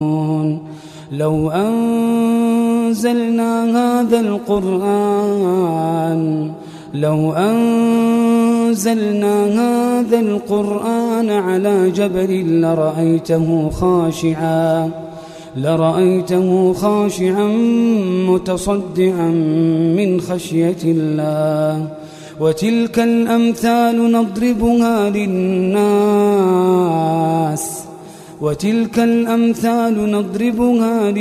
لو أنزلنا هذا القرآن على جبل لرأيته خاشعا متصدعا من خشية الله. وتلك الأمثال نضربها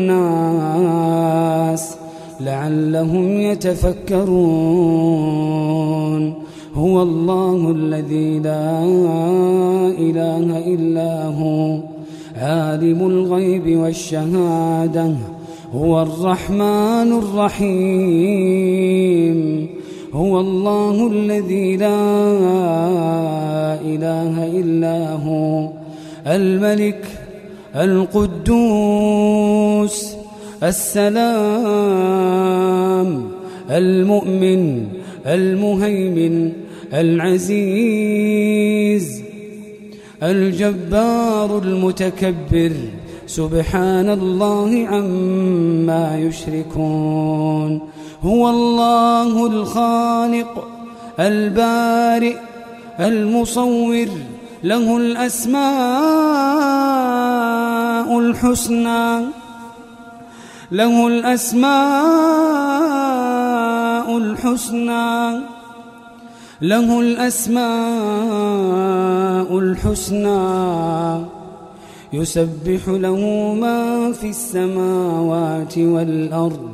للناس لعلهم يتفكرون. هو الله الذي لا إله إلا هو عالم الغيب والشهادة هو الرحمن الرحيم. هو الله الذي لا إله إلا هو الملك القدوس السلام المؤمن المهيمن العزيز الجبار المتكبر سبحان الله عما يشركون. هو الله الخالق البارئ المصور له الأسماء الحسنى يسبح له ما في السماوات والأرض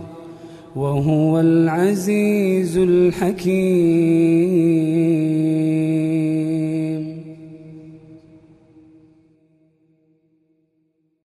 وهو العزيز الحكيم.